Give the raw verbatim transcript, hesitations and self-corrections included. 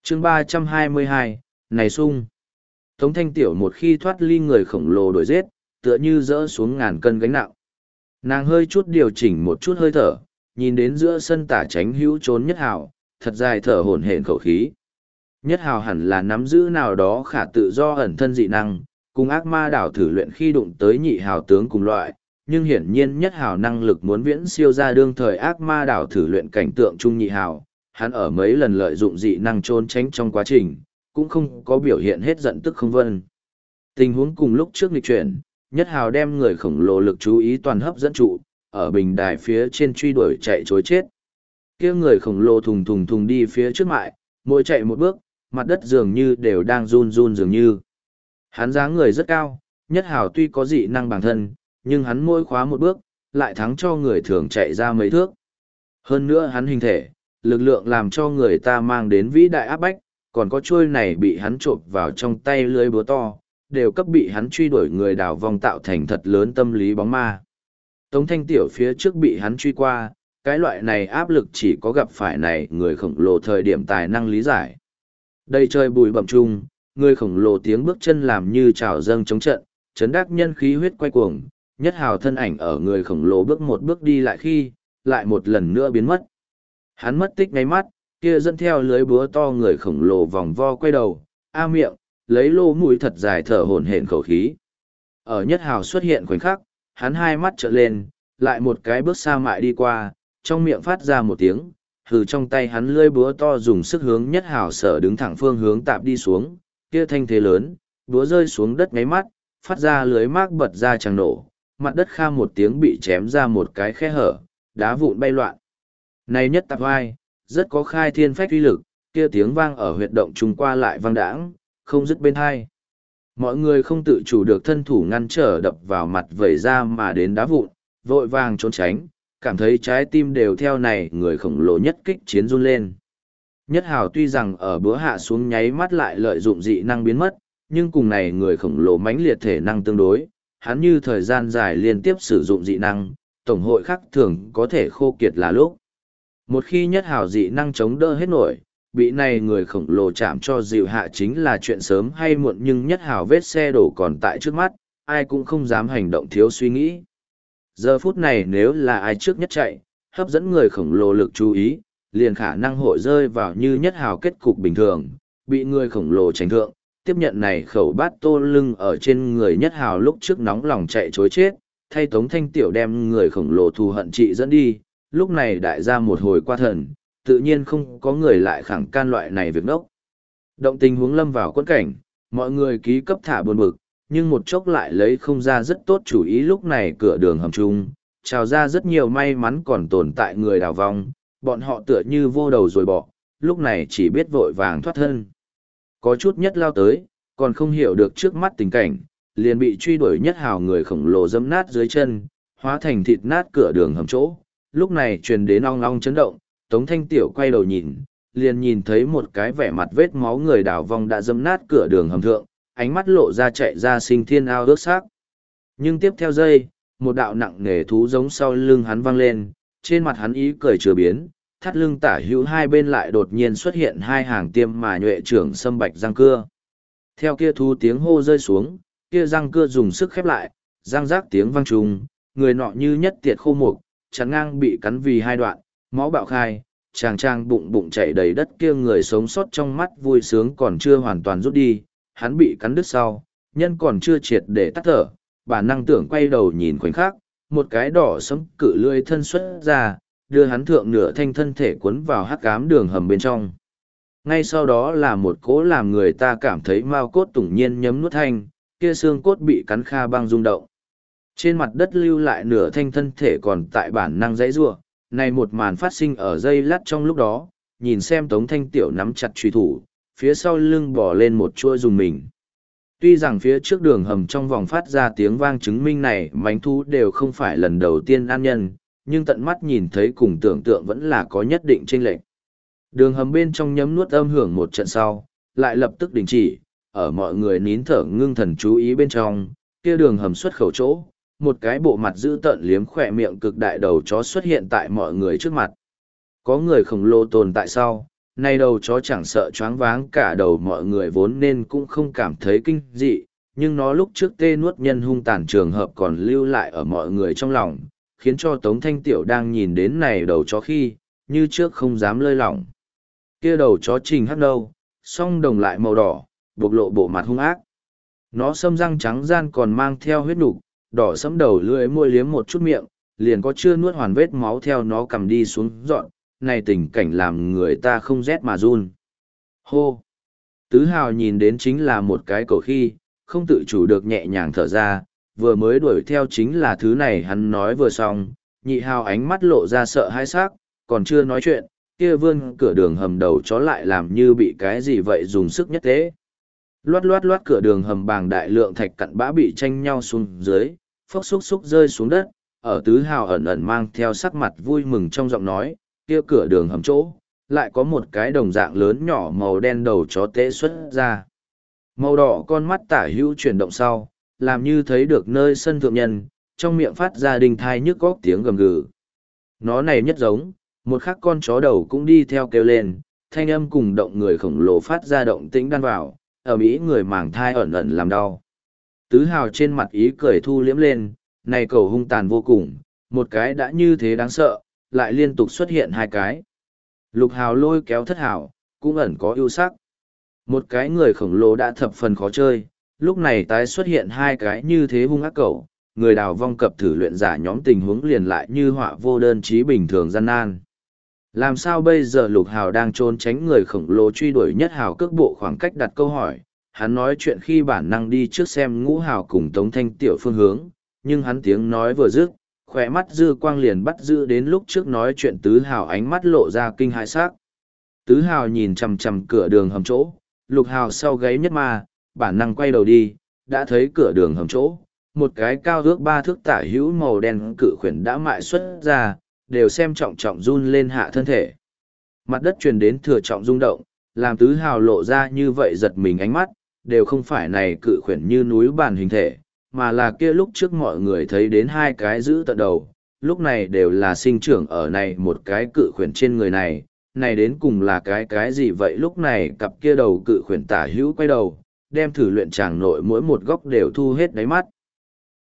chương ba trăm hai mươi hai, này sung. Tống Thanh Tiểu một khi thoát ly người khổng lồ đuổi giết, tựa như dỡ xuống ngàn cân gánh nặng. Nàng hơi chút điều chỉnh một chút hơi thở, nhìn đến giữa sân tả tránh hữu trốn Nhất Hào, thật dài thở hổn hển khẩu khí. Nhất Hào hẳn là nắm giữ nào đó khả tự do ẩn thân dị năng, cùng ác ma đảo thử luyện khi đụng tới nhị hào tướng cùng loại, nhưng hiển nhiên Nhất Hào năng lực muốn viễn siêu ra đương thời ác ma đảo thử luyện cảnh tượng trung nhị hào. Hắn ở mấy lần lợi dụng dị năng trốn tránh trong quá trình, cũng không có biểu hiện hết giận tức không vân. Tình huống cùng lúc trước nghịch chuyển, Nhất Hào đem người khổng lồ lực chú ý toàn hấp dẫn trụ, ở bình đài phía trên truy đuổi chạy chối chết. Kia người khổng lồ thùng thùng thùng đi phía trước mại, mỗi chạy một bước, mặt đất dường như đều đang run run dường như. Hắn dáng người rất cao, Nhất Hào tuy có dị năng bản thân, nhưng hắn mỗi khóa một bước, lại thắng cho người thường chạy ra mấy thước. Hơn nữa hắn hình thể, lực lượng làm cho người ta mang đến vĩ đại áp bách, còn có chuôi này bị hắn trộn vào trong tay lưới búa to, đều cấp bị hắn truy đuổi người đào vong tạo thành thật lớn tâm lý bóng ma. Tống Thanh Tiểu phía trước bị hắn truy qua, cái loại này áp lực chỉ có gặp phải này người khổng lồ thời điểm tài năng lý giải. Đây trời bùi bẩm chung, người khổng lồ tiếng bước chân làm như trào dâng chống trận, chấn đắc nhân khí huyết quay cuồng, Nhất Hào thân ảnh ở người khổng lồ bước một bước đi lại khi, lại một lần nữa biến mất. Hắn mất tích ngay mắt, kia dẫn theo lưới búa to người khổng lồ vòng vo quay đầu, a miệng, lấy lô mũi thật dài thở hổn hển khẩu khí. Ở Nhất Hào xuất hiện khoảnh khắc, hắn hai mắt trợn lên, lại một cái bước xa mại đi qua, trong miệng phát ra một tiếng, hừ trong tay hắn lưới búa to dùng sức hướng Nhất Hào sở đứng thẳng phương hướng tạp đi xuống, kia thanh thế lớn, búa rơi xuống đất ngay mắt, phát ra lưới mác bật ra chẳng nổ, mặt đất kha một tiếng bị chém ra một cái khe hở, đá vụn bay loạn. Này nhất tạp vai, rất có khai thiên phách uy lực, kia tiếng vang ở huyệt động trùng qua lại vang đãng, không dứt bên hai. Mọi người không tự chủ được thân thủ ngăn trở đập vào mặt vẩy ra mà đến đá vụn, vội vàng trốn tránh, cảm thấy trái tim đều theo này người khổng lồ nhất kích chiến run lên. Nhất Hào tuy rằng ở bữa hạ xuống nháy mắt lại lợi dụng dị năng biến mất, nhưng cùng này người khổng lồ mãnh liệt thể năng tương đối, hắn như thời gian dài liên tiếp sử dụng dị năng, tổng hội khắc thường có thể khô kiệt là lúc. Một khi Nhất Hào dị năng chống đỡ hết nổi, bị này người khổng lồ chạm cho dịu hạ chính là chuyện sớm hay muộn, nhưng Nhất Hào vết xe đổ còn tại trước mắt, ai cũng không dám hành động thiếu suy nghĩ. Giờ phút này nếu là ai trước nhất chạy, hấp dẫn người khổng lồ lực chú ý, liền khả năng hội rơi vào như Nhất Hào kết cục bình thường, bị người khổng lồ tránh thượng, tiếp nhận này khẩu bát tô lưng ở trên người Nhất Hào lúc trước nóng lòng chạy chối chết, thay Tống Thanh Tiểu đem người khổng lồ thù hận trị dẫn đi, lúc này đại gia một hồi qua thần, tự nhiên không có người lại khẳng can loại này việc đốc. Động tình huống lâm vào quẫn cảnh, mọi người ký cấp thả buồn bực, nhưng một chốc lại lấy không ra rất tốt chủ ý. Lúc này cửa đường hầm chung, trào ra rất nhiều may mắn còn tồn tại người đào vong, bọn họ tựa như vô đầu rồi bỏ, lúc này chỉ biết vội vàng thoát thân. Có chút Nhất lao tới, còn không hiểu được trước mắt tình cảnh, liền bị truy đuổi Nhất Hào người khổng lồ dẫm nát dưới chân, hóa thành thịt nát cửa đường hầm chỗ. Lúc này truyền đến ong ong chấn động, Tống Thanh Tiểu quay đầu nhìn, liền nhìn thấy một cái vẻ mặt vết máu người đào vong đã dẫm nát cửa đường hầm thượng, ánh mắt lộ ra chạy ra sinh thiên ao ước xác. Nhưng tiếp theo giây, một đạo nặng nề thú giống sau lưng hắn vang lên, trên mặt hắn ý cười chừa biến, thắt lưng tả hữu hai bên lại đột nhiên xuất hiện hai hàng tiêm mà nhuệ trưởng sâm bạch răng cưa. Theo kia thú tiếng hô rơi xuống, kia răng cưa dùng sức khép lại, răng rác tiếng vang trùng, người nọ như nhất tiệt khô mục, chắn ngang bị cắn vì hai đoạn, máu bạo khai, chàng trang bụng bụng chảy đầy đất, kia người sống sót trong mắt vui sướng còn chưa hoàn toàn rút đi, hắn bị cắn đứt sau, nhân còn chưa triệt để tắt thở, bản năng tưởng quay đầu nhìn khoảnh khắc, một cái đỏ sẫm cự lưỡi thân xuất ra, đưa hắn thượng nửa thanh thân thể cuốn vào hắc ám đường hầm bên trong. Ngay sau đó là một cỗ làm người ta cảm thấy mao cốt tủng nhiên nhấm nuốt thanh, kia xương cốt bị cắn kha băng rung động. Trên mặt đất lưu lại nửa thanh thân thể còn tại bản năng dãy rủa. Này một màn phát sinh ở giây lát trong lúc đó, nhìn xem Tống Thanh Tiểu nắm chặt truy thủ, phía sau lưng bỏ lên một chuôi dùng mình. Tuy rằng phía trước đường hầm trong vòng phát ra tiếng vang chứng minh này mánh thú đều không phải lần đầu tiên ăn nhân, nhưng tận mắt nhìn thấy cùng tưởng tượng vẫn là có nhất định chênh lệch. Đường hầm bên trong nhấm nuốt âm hưởng một trận sau, lại lập tức đình chỉ, ở mọi người nín thở ngưng thần chú ý bên trong, kia đường hầm xuất khẩu chỗ, một cái bộ mặt dữ tợn liếm khỏe miệng cực đại đầu chó xuất hiện tại mọi người trước mặt. Có người khổng lồ tồn tại sau, Nay đầu chó chẳng sợ choáng váng cả đầu, mọi người vốn nên cũng không cảm thấy kinh dị, nhưng nó lúc trước tê nuốt nhân hung tàn trường hợp còn lưu lại ở mọi người trong lòng, khiến cho Tống Thanh Tiểu đang nhìn đến này đầu chó khi, như trước không dám lơi lỏng. Kia đầu chó trình hắc nâu, song đồng lại màu đỏ, bộc lộ bộ mặt hung ác. Nó xâm răng trắng gian còn mang theo huyết nục, đỏ sẫm đầu lưỡi môi liếm một chút miệng, liền có chưa nuốt hoàn vết máu theo nó cầm đi xuống dọn, này tình cảnh làm người ta không rét mà run. Hô! Tứ Hào nhìn đến chính là một cái cầu khi, không tự chủ được nhẹ nhàng thở ra, vừa mới đuổi theo chính là thứ này hắn nói vừa xong, nhị Hào ánh mắt lộ ra sợ hãi sắc, còn chưa nói chuyện, kia vươn cửa đường hầm đầu chó lại làm như bị cái gì vậy dùng sức nhất thế. Loát loát loát cửa đường hầm bàng đại lượng thạch cặn bã bị tranh nhau xuống dưới, phốc xúc xúc rơi xuống đất, ở Tứ Hào ẩn ẩn mang theo sắc mặt vui mừng trong giọng nói, kia cửa đường hầm chỗ, lại có một cái đồng dạng lớn nhỏ màu đen đầu chó tế xuất ra. Màu đỏ con mắt tả hữu chuyển động sau, làm như thấy được nơi sân thượng nhân, trong miệng phát ra đình thai nhức góc tiếng gầm gừ. Nó này nhất giống, một khắc con chó đầu cũng đi theo kêu lên, thanh âm cùng động người khổng lồ phát ra động tĩnh đan vào, ở mỹ người màng thai ẩn ẩn làm đau. Tứ Hào trên mặt ý cười thu liếm lên, này cầu hung tàn vô cùng, một cái đã như thế đáng sợ, lại liên tục xuất hiện hai cái. Lục Hào lôi kéo Thất Hào, cũng ẩn có ưu sắc. Một cái người khổng lồ đã thập phần khó chơi, lúc này tái xuất hiện hai cái như thế hung ác cẩu, người đào vong cập thử luyện giả nhóm tình huống liền lại như họa vô đơn chí bình thường gian nan. Làm sao bây giờ Lục Hào đang trốn tránh người khổng lồ truy đuổi Nhất Hào cước bộ khoảng cách đặt câu hỏi, hắn nói chuyện khi bản năng đi trước xem Ngũ Hào cùng Tống Thanh Tiểu phương hướng, nhưng hắn tiếng nói vừa dứt, khỏe mắt dư quang liền bắt giữ đến lúc trước nói chuyện Tứ Hào ánh mắt lộ ra kinh hãi sắc. Tứ Hào nhìn chằm chằm cửa đường hầm chỗ, Lục Hào sau gáy nhất ma, bản năng quay đầu đi, đã thấy cửa đường hầm chỗ, một cái cao ước ba thước tả hữu màu đen cự khuyển đã mại xuất ra, đều xem trọng trọng run lên hạ thân thể. Mặt đất truyền đến thừa trọng rung động, làm Tứ Hào lộ ra như vậy giật mình ánh mắt, đều không phải này cự khuyển như núi bản hình thể, mà là kia lúc trước mọi người thấy đến hai cái giữ tận đầu, lúc này đều là sinh trưởng ở này một cái cự khuyển trên người này, này đến cùng là cái cái gì vậy. Lúc này cặp kia đầu cự khuyển tả hữu quay đầu, đem thử luyện tràng nội mỗi một góc đều thu hết đáy mắt.